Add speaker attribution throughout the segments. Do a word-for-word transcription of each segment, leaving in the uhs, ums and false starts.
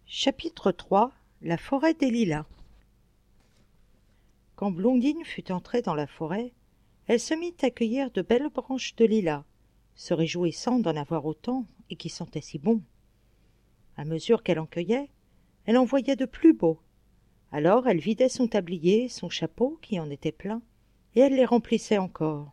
Speaker 1: Chapitre trois. La forêt des lilas. Quand Blondine fut entrée dans la forêt, elle se mit à cueillir de belles branches de lilas, se réjouissant d'en avoir autant et qui sentaient si bon. À mesure qu'elle en cueillait, elle en voyait de plus beaux. Alors elle vidait son tablier, son chapeau qui en était plein, et elle les remplissait encore.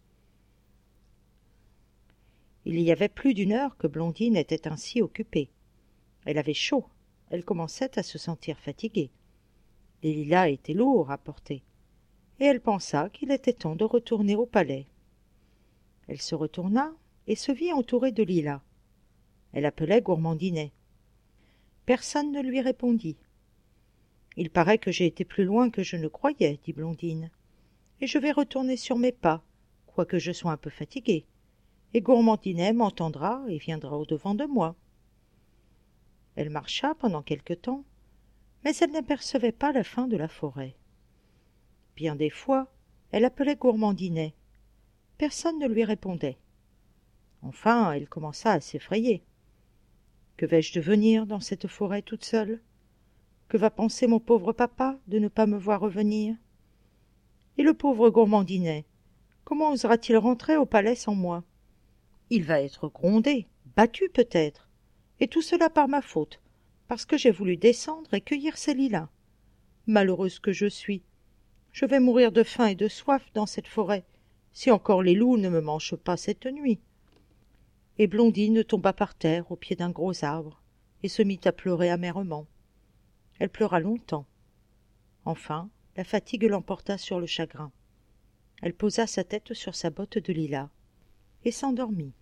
Speaker 1: Il y avait plus d'une heure que Blondine était ainsi occupée. Elle avait chaud, elle commençait à se sentir fatiguée. Les lilas étaient lourds à porter, et elle pensa qu'il était temps de retourner au palais. Elle se retourna et se vit entourée de lilas. Elle appelait Gourmandinet. Personne ne lui répondit. « Il paraît que j'ai été plus loin que je ne croyais, dit Blondine, et je vais retourner sur mes pas, quoique je sois un peu fatiguée, et Gourmandinet m'entendra et viendra au-devant de moi. » Elle marcha pendant quelque temps, mais elle n'apercevait pas la fin de la forêt. Bien des fois, elle appelait Gourmandinet. Personne ne lui répondait. Enfin, elle commença à s'effrayer. Que vais-je devenir dans cette forêt toute seule? Que va penser mon pauvre papa de ne pas me voir revenir? Et le pauvre Gourmandinet, comment osera-t-il rentrer au palais sans moi? Il va être grondé, battu peut-être, et tout cela par ma faute, parce que j'ai voulu descendre et cueillir ces lilas. Malheureuse que je suis, je vais mourir de faim et de soif dans cette forêt, si encore les loups ne me mangent pas cette nuit. Et Blondine tomba par terre au pied d'un gros arbre, et se mit à pleurer amèrement. Elle pleura longtemps. Enfin, la fatigue l'emporta sur le chagrin. Elle posa sa tête sur sa botte de lilas, et s'endormit.